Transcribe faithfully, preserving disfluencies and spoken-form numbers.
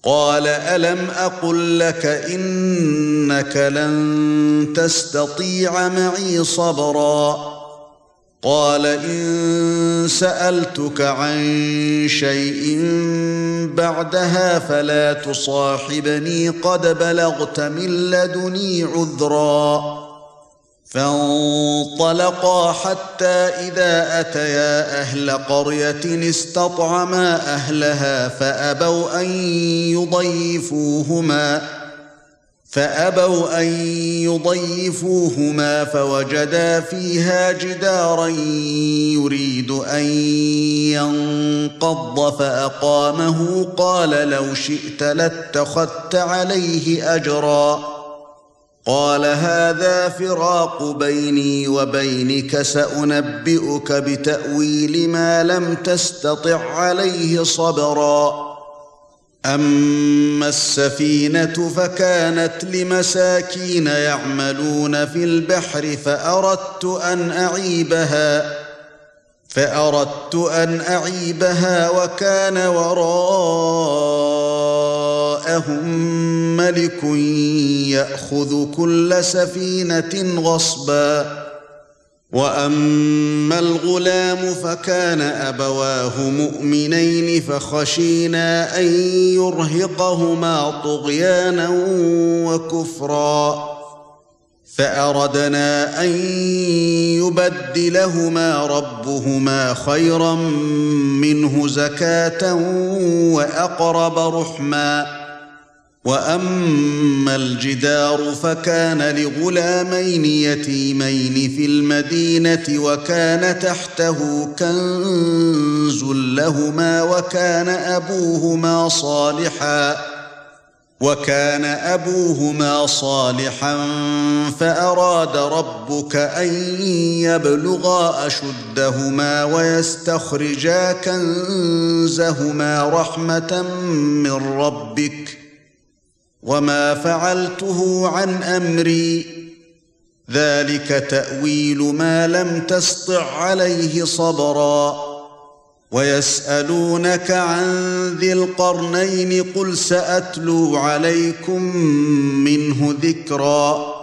قال ألم أقل لك إنك لن تستطيع معي صبرا قال إن سألتك عن شيء بعدها فلا تصاحبني قد بلغت من لدني عذرا فانطلقا حتى إذا أتيا أهل قرية استطعما أهلها فأبوا أن يضيفوهما فأبوا أن يضيفوهما فوجدا فيها جدارا يريد أن ينقض فأقامه قال لو شئت لاتخذت عليه أجرا قال هذا فراق بيني وبينك سأنبئك بتأويل ما لم تستطع عليه صبرا أما السفينة فكانت لمساكين يعملون في البحر فأردت أن أعيبها فأردت أن أعيبها وكان وراءهم ملك يأخذ كل سفينة غصبا وأما الغلام فكان أبواه مؤمنين فخشينا أن يرهقهما طغيانا وكفرا فأردنا أن يبدلهما ربهما خيرا منه زكاة وأقرب رحما وأما الجدار فكان لغلامين يتيمين في المدينة وكان تحته كنز لهما وكان أبوهما صالحا وكان أبوهما صالحا فأراد ربك أن يبلغا أشدهما ويستخرجا كنزهما رحمة من ربك وما فعلته عن أمري ذلك تأويل ما لم تسطع عليه صبرا ويسألونك عن ذي القرنين قل سأتلو عليكم منه ذكرا